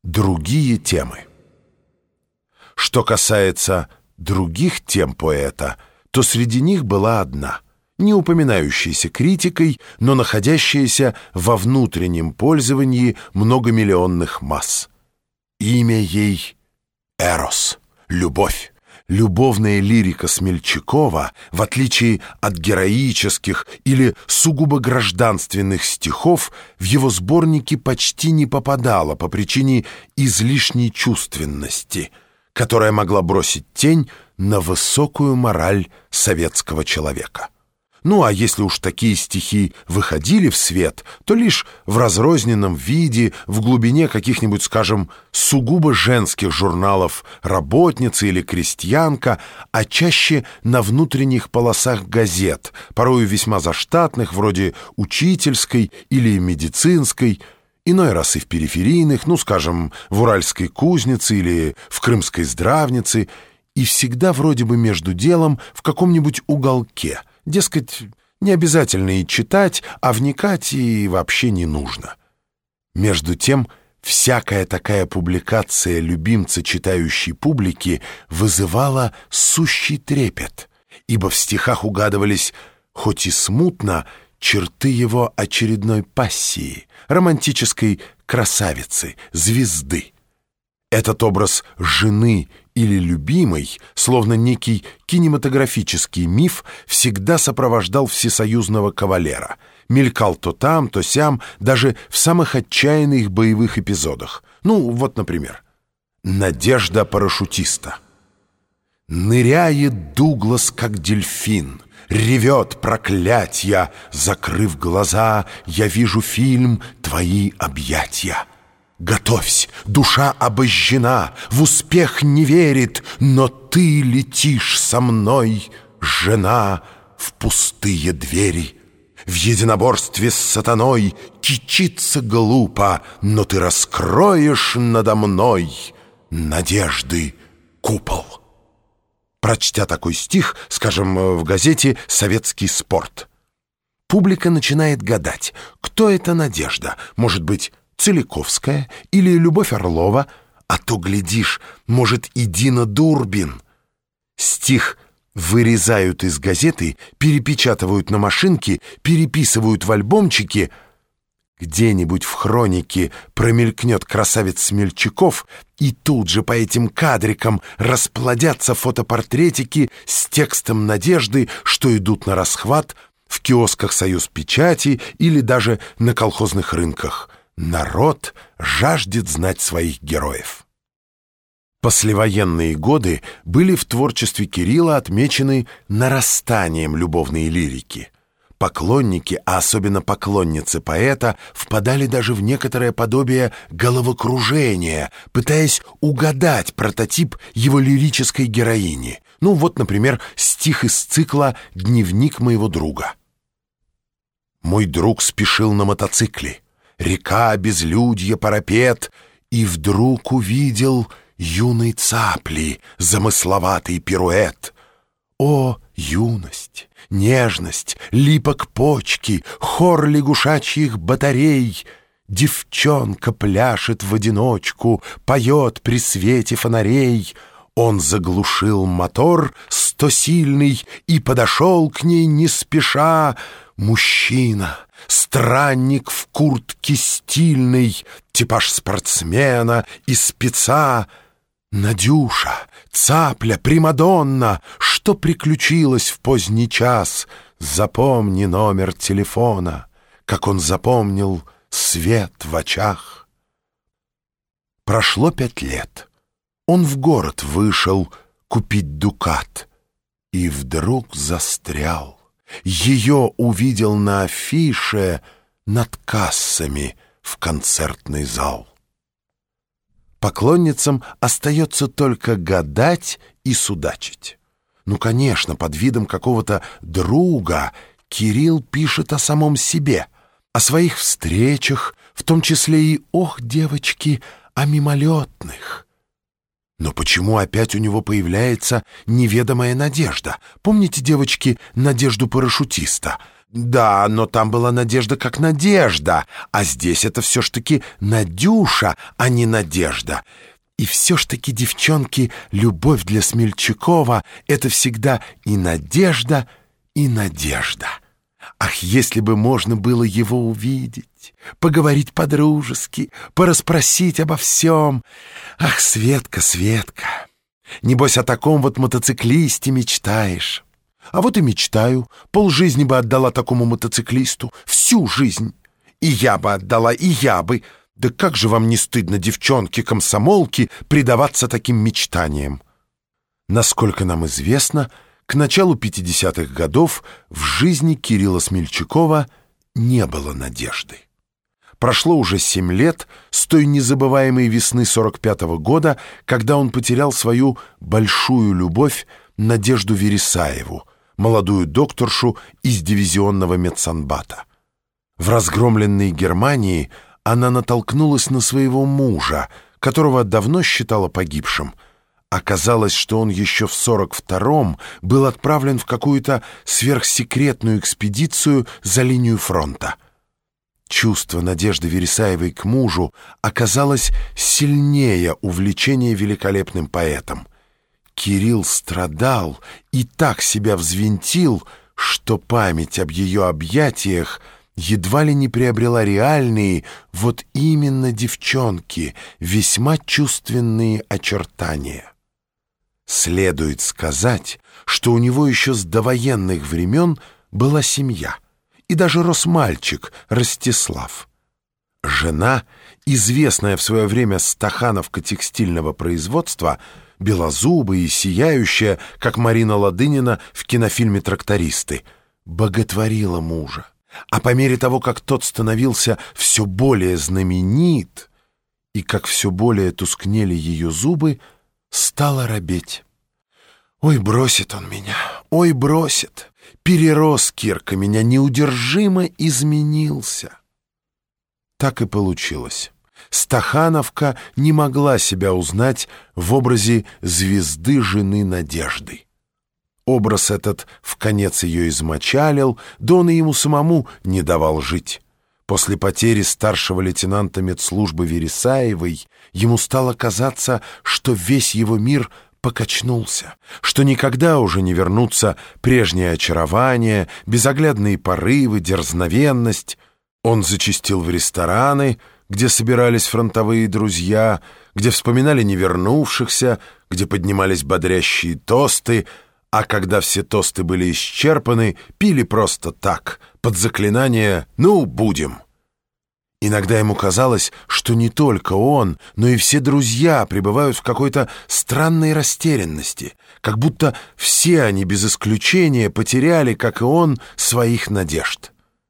другие темы. Что касается других тем поэта, то среди них была одна, не упоминающаяся критикой, но находящаяся во внутреннем пользовании многомиллионных масс. Имя ей — Эрос, любовь. Любовная лирика Смельчакова, в отличие от героических или сугубо гражданственных стихов, в его сборнике почти не попадала по причине излишней чувственности, которая могла бросить тень на высокую мораль советского человека. Ну а если уж такие стихи выходили в свет, то лишь в разрозненном виде, в глубине каких-нибудь, скажем, сугубо женских журналов «Работница» или «Крестьянка», а чаще на внутренних полосах газет, порою весьма заштатных, вроде «Учительской» или «Медицинской», иной раз и в периферийных, ну, скажем, в «Уральской кузнице» или в «Крымской здравнице», и всегда вроде бы между делом в каком-нибудь уголке. Дескать, не обязательно и читать, а вникать и вообще не нужно. Между тем, всякая такая публикация любимца читающей публики вызывала сущий трепет, ибо в стихах угадывались, хоть и смутно, черты его очередной пассии, романтической красавицы, звезды. Этот образ жены или любимой, словно некий кинематографический миф, всегда сопровождал всесоюзного кавалера. Мелькал то там, то сям, даже в самых отчаянных боевых эпизодах. Ну, вот, например, «Надежда парашютиста». Ныряет Дуглас, как дельфин, ревет проклятья, закрыв глаза, я вижу фильм «Твои объятья». Готовься, душа обожжена, в успех не верит, но ты летишь со мной, жена, в пустые двери. В единоборстве с сатаной кичиться глупо, но ты раскроешь надо мной надежды купол. Прочтя такой стих, скажем, в газете «Советский спорт», публика начинает гадать, кто эта Надежда, может быть, Целиковская или Любовь Орлова, а то, глядишь, может, и Дина Дурбин. Стих вырезают из газеты, перепечатывают на машинке, переписывают в альбомчике. Где-нибудь в хронике промелькнет красавец Смельчаков, и тут же по этим кадрикам расплодятся фотопортретики с текстом Надежды, что идут на расхват в киосках «Союз печати» или даже на колхозных рынках. Народ жаждет знать своих героев. Послевоенные годы были в творчестве Кирилла отмечены нарастанием любовной лирики. Поклонники, а особенно поклонницы поэта, впадали даже в некоторое подобие головокружения, пытаясь угадать прототип его лирической героини. Ну вот, например, стих из цикла «Дневник моего друга». «Мой друг спешил на мотоцикле. Река, безлюдье, парапет, и вдруг увидел юной цапли замысловатый пируэт. О, юность, нежность, липок почки, хор лягушачьих батарей! Девчонка пляшет в одиночку, поет при свете фонарей. Он заглушил мотор стосильный и подошел к ней не спеша. Мужчина, странник в куртке стильной, типаж спортсмена и спеца. Надюша, цапля, примадонна, что приключилось в поздний час? Запомни номер телефона, как он запомнил свет в очах. Прошло 5 лет. Он в город вышел купить дукат и вдруг застрял. Ее увидел на афише над кассами в концертный зал. Поклонницам остается только гадать и судачить. Ну, конечно, под видом какого-то друга Кирилл пишет о самом себе, о своих встречах, в том числе и, ох, девочки, о мимолетных. Но почему опять у него появляется неведомая надежда? Помните, девочки, надежду парашютиста? Да, но там была Надежда как Надежда, а здесь это все ж таки Надюша, а не Надежда. И все ж таки, девчонки, любовь для Смельчакова — это всегда и Надежда, и Надежда. Ах, если бы можно было его увидеть, поговорить по-дружески, порасспросить обо всем. Ах, Светка, Светка, небось о таком вот мотоциклисте мечтаешь. А вот и мечтаю, полжизни бы отдала такому мотоциклисту, всю жизнь. И я бы отдала, и я бы. Да как же вам не стыдно, девчонки-комсомолки, предаваться таким мечтаниям? Насколько нам известно, к началу 50-х годов в жизни Кирилла Смельчакова не было надежды. Прошло уже 7 лет с той незабываемой весны 45-го года, когда он потерял свою большую любовь Надежду Вересаеву, молодую докторшу из дивизионного медсанбата. В разгромленной Германии она натолкнулась на своего мужа, которого давно считала погибшим. Оказалось, что он еще в 42-м был отправлен в какую-то сверхсекретную экспедицию за линию фронта. Чувство Надежды Вересаевой к мужу оказалось сильнее увлечения великолепным поэтом. Кирилл страдал и так себя взвинтил, что память об ее объятиях едва ли не приобрела реальные, вот именно девчонки, весьма чувственные очертания. Следует сказать, что у него еще с довоенных времен была семья, и даже рос мальчик Ростислав. Жена, известная в свое время стахановка текстильного производства, белозубая и сияющая, как Марина Ладынина в кинофильме «Трактористы», боготворила мужа. А по мере того, как тот становился все более знаменит и как все более тускнели ее зубы, стала робеть. «Ой, бросит он меня, ой, бросит! Перерос Кирка меня, неудержимо изменился!» Так и получилось. Стахановка не могла себя узнать в образе звезды жены Надежды. Образ этот вконец ее измочалил, да он и ему самому не давал жить. После потери старшего лейтенанта медслужбы Вересаевой ему стало казаться, что весь его мир покачнулся, что никогда уже не вернутся прежнее очарование, безоглядные порывы, дерзновенность. Он зачастил в рестораны, где собирались фронтовые друзья, где вспоминали невернувшихся, где поднимались бодрящие тосты, а когда все тосты были исчерпаны, пили просто так, под заклинание «ну, будем». Иногда ему казалось, что не только он, но и все друзья пребывают в какой-то странной растерянности, как будто все они без исключения потеряли, как и он, своих надежд.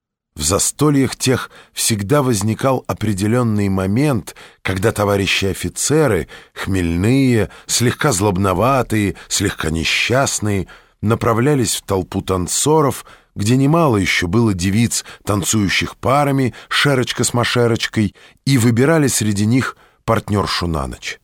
В застольях тех всегда возникал определенный момент, когда товарищи офицеры, хмельные, слегка злобноватые, слегка несчастные, направлялись в толпу танцоров, где немало еще было девиц, танцующих парами, шерочка с машерочкой, и выбирали среди них партнершу на ночь.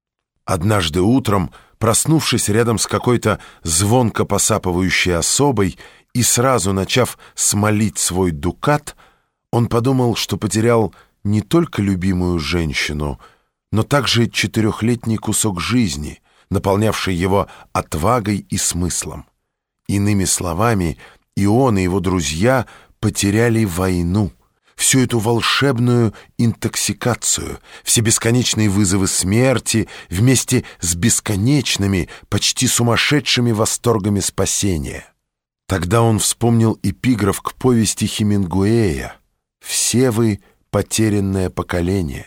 Однажды утром, проснувшись рядом с какой-то звонко посапывающей особой, и сразу начав смолить свой дукат, он подумал, что потерял не только любимую женщину, но также 4-летний кусок жизни, наполнявший его отвагой и смыслом. Иными словами, и он, и его друзья потеряли войну, всю эту волшебную интоксикацию, все бесконечные вызовы смерти вместе с бесконечными, почти сумасшедшими восторгами спасения. Тогда он вспомнил эпиграф к повести Хемингуэя «Все вы — потерянное поколение».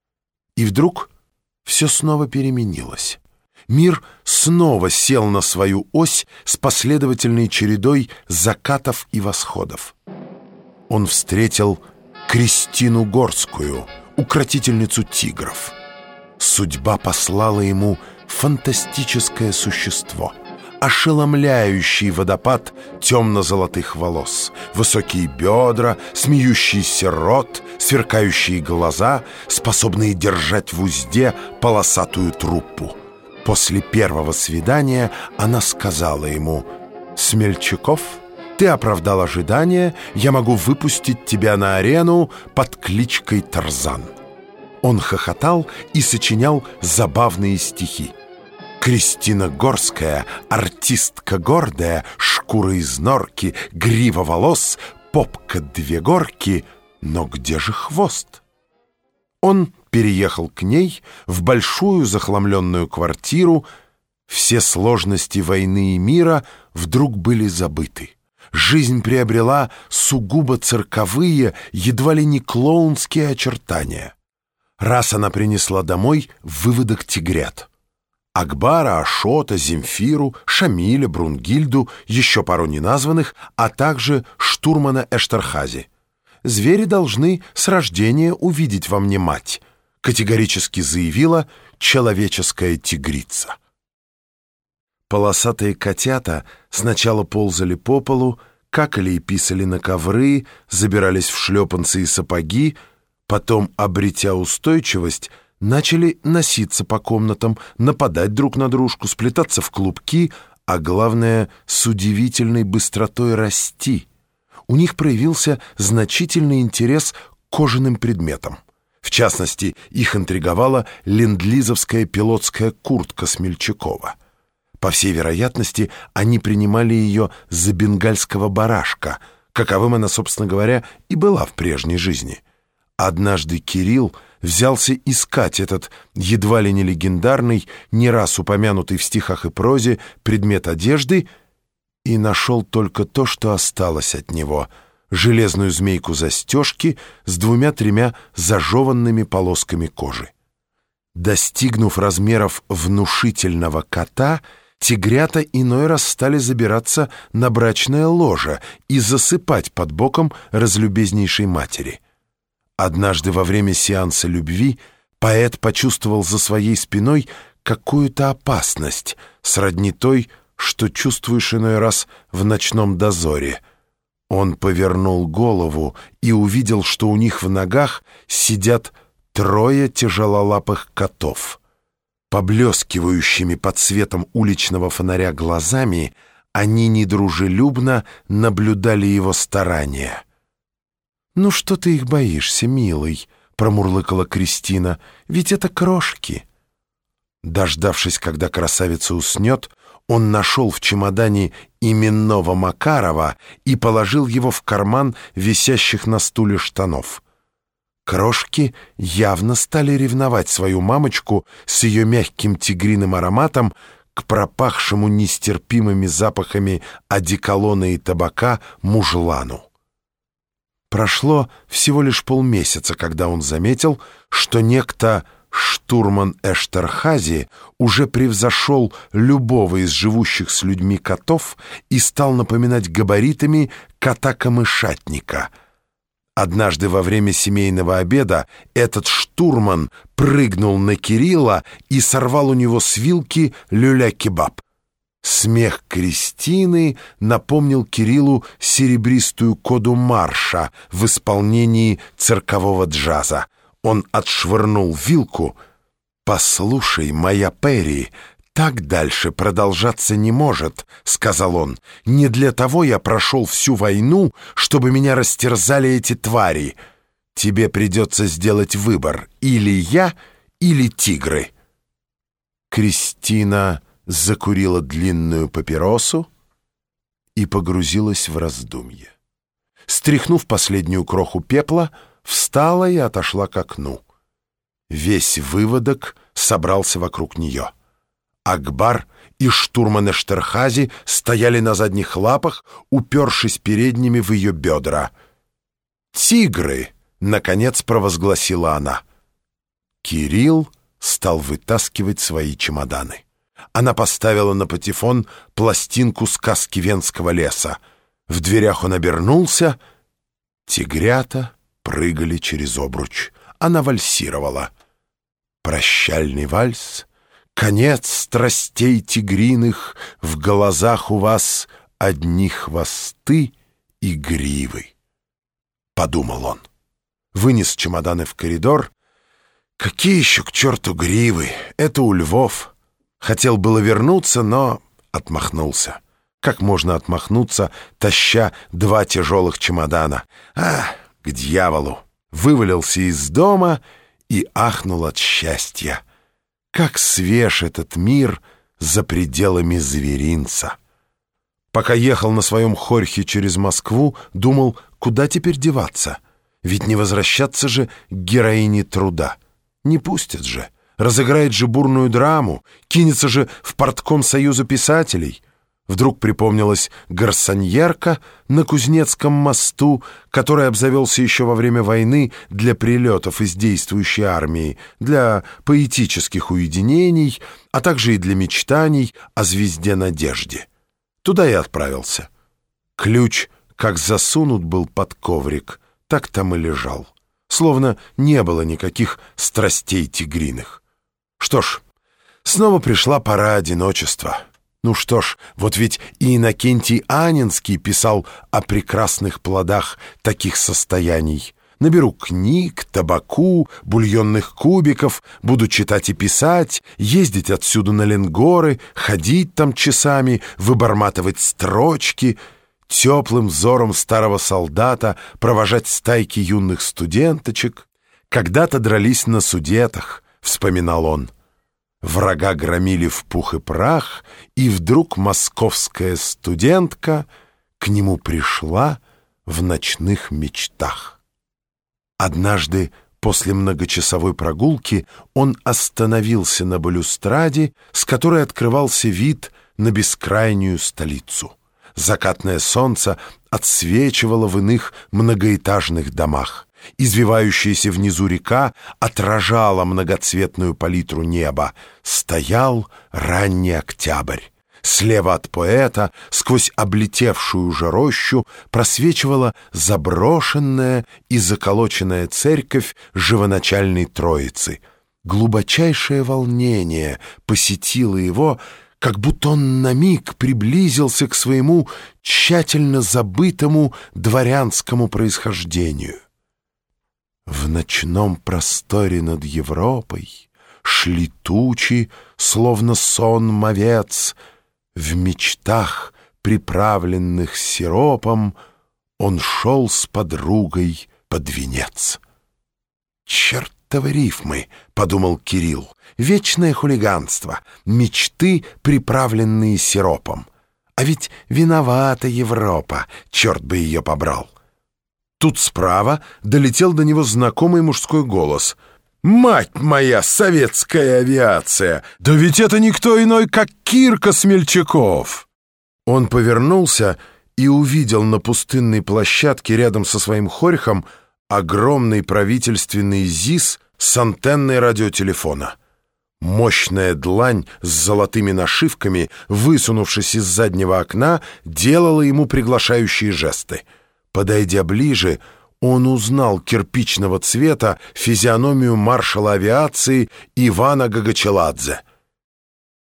И вдруг все снова переменилось. Мир снова сел на свою ось с последовательной чередой закатов и восходов. Он встретил Кристину Горскую, укротительницу тигров. Судьба послала ему фантастическое существо — ошеломляющий водопад темно-золотых волос, высокие бедра, смеющийся рот, сверкающие глаза, способные держать в узде полосатую труппу. После первого свидания она сказала ему: «Смельчаков, Ты оправдал ожидания, я могу выпустить тебя на арену под кличкой Тарзан». Он хохотал и сочинял забавные стихи. Кристина Горская, артистка гордая, шкура из норки, грива волос, попка две горки, но где же хвост? Он переехал к ней в большую захламленную квартиру. Все сложности войны и мира вдруг были забыты. Жизнь приобрела сугубо цирковые, едва ли не клоунские очертания. Раз она принесла домой выводок тигрят. Акбара, Ашота, Земфиру, Шамиля, Брунгильду, еще пару неназванных, а также штурмана Эштерхази. «Звери должны с рождения увидеть во мне мать», категорически заявила человеческая тигрица. Полосатые котята сначала ползали по полу, какали и писали на ковры, забирались в шлепанцы и сапоги, потом, обретя устойчивость, начали носиться по комнатам, нападать друг на дружку, сплетаться в клубки, а главное, с удивительной быстротой расти. У них проявился значительный интерес к кожаным предметам. В частности, их интриговала ленд-лизовская пилотская куртка Смельчакова. По всей вероятности, они принимали ее за бенгальского барашка, каковым она, собственно говоря, и была в прежней жизни. Однажды Кирилл взялся искать этот едва ли не легендарный, не раз упомянутый в стихах и прозе предмет одежды и нашел только то, что осталось от него — железную змейку застежки с 2-3 зажеванными полосками кожи. Достигнув размеров внушительного кота, тигрята иной раз стали забираться на брачное ложе и засыпать под боком разлюбезнейшей матери. Однажды во время сеанса любви поэт почувствовал за своей спиной какую-то опасность, сродни той, что чувствуешь иной раз в ночном дозоре. Он повернул голову и увидел, что у них в ногах сидят 3 тяжелолапых котов. Поблескивающими под светом уличного фонаря глазами они недружелюбно наблюдали его старания. «Ну что ты их боишься, милый?» — промурлыкала Кристина. «Ведь это крошки». Дождавшись, когда красавица уснет, он нашел в чемодане именного Макарова и положил его в карман висящих на стуле штанов. Крошки явно стали ревновать свою мамочку с ее мягким тигриным ароматом к пропахшему нестерпимыми запахами одеколона и табака мужлану. Прошло всего лишь полмесяца, когда он заметил, что некто штурман Эштерхази уже превзошел любого из живущих с людьми котов и стал напоминать габаритами кота-камышатника. Однажды во время семейного обеда этот штурман прыгнул на Кирилла и сорвал у него с вилки люля-кебаб. Смех Кристины напомнил Кириллу серебристую коду марша в исполнении циркового джаза. Он отшвырнул вилку. «Послушай, моя Перри, так дальше продолжаться не может», — сказал он. «Не для того я прошел всю войну, чтобы меня растерзали эти твари. Тебе придется сделать выбор: или я, или тигры». Кристина закурила длинную папиросу и погрузилась в раздумье. Стряхнув последнюю кроху пепла, встала и отошла к окну. Весь выводок собрался вокруг нее. Акбар и штурман Эштерхази стояли на задних лапах, упершись передними в ее бедра. «Тигры!» — наконец провозгласила она. Кирилл стал вытаскивать свои чемоданы. Она поставила на патефон пластинку сказки Венского леса. В дверях он обернулся. Тигрята прыгали через обруч. Она вальсировала. Прощальный вальс, конец страстей тигриных, в глазах у вас одни хвосты и гривы. Подумал он. Вынес чемоданы в коридор. Какие еще к черту гривы? Это у львов. Хотел было вернуться, но отмахнулся. Как можно отмахнуться, таща 2 тяжелых чемодана? К дьяволу! Вывалился из дома и ахнул от счастья. Как свеж этот мир за пределами зверинца! Пока ехал на своем хорьхе через Москву, думал, куда теперь деваться? Ведь не возвращаться же к героине труда. Не пустят же. Разыграет же бурную драму, кинется же в партком Союза писателей. Вдруг припомнилась гарсоньерка на Кузнецком мосту, который обзавелся еще во время войны для прилетов из действующей армии, для поэтических уединений, а также и для мечтаний о звезде надежде. Туда и отправился. Ключ, как засунут был под коврик, так там и лежал. Словно не было никаких страстей тигриных. Что ж, снова пришла пора одиночества. Ну что ж, вот ведь и Иннокентий Анинский писал о прекрасных плодах таких состояний. Наберу книг, табаку, бульонных кубиков, буду читать и писать, ездить отсюда на Ленгоры, ходить там часами, выборматывать строчки, теплым взором старого солдата провожать стайки юных студенточек. Когда-то дрались на Судетах, вспоминал он. Врага громили в пух и прах, и вдруг московская студентка к нему пришла в ночных мечтах. Однажды после многочасовой прогулки он остановился на балюстраде, с которой открывался вид на бескрайнюю столицу. Закатное солнце отсвечивало в иных многоэтажных домах. Извивающаяся внизу река отражала многоцветную палитру неба. Стоял ранний октябрь. Слева от поэта, сквозь облетевшую уже рощу, просвечивала заброшенная и заколоченная церковь Живоначальной Троицы. Глубочайшее волнение посетило его, как будто он на миг приблизился к своему тщательно забытому дворянскому происхождению. В ночном просторе над Европой шли тучи, словно сонм овец. В мечтах, приправленных сиропом, он шел с подругой под венец. «Чертовы рифмы!» — подумал Кирилл. «Вечное хулиганство, мечты, приправленные сиропом. А ведь виновата Европа, черт бы ее побрал!» Тут справа долетел до него знакомый мужской голос. «Мать моя, советская авиация! Да ведь это никто иной, как Кирка Смельчаков!» Он повернулся и увидел на пустынной площадке рядом со своим хорьхом огромный правительственный ЗИС с антенной радиотелефона. Мощная длань с золотыми нашивками, высунувшись из заднего окна, делала ему приглашающие жесты. Подойдя ближе, он узнал кирпичного цвета физиономию маршала авиации Ивана Гагачеладзе.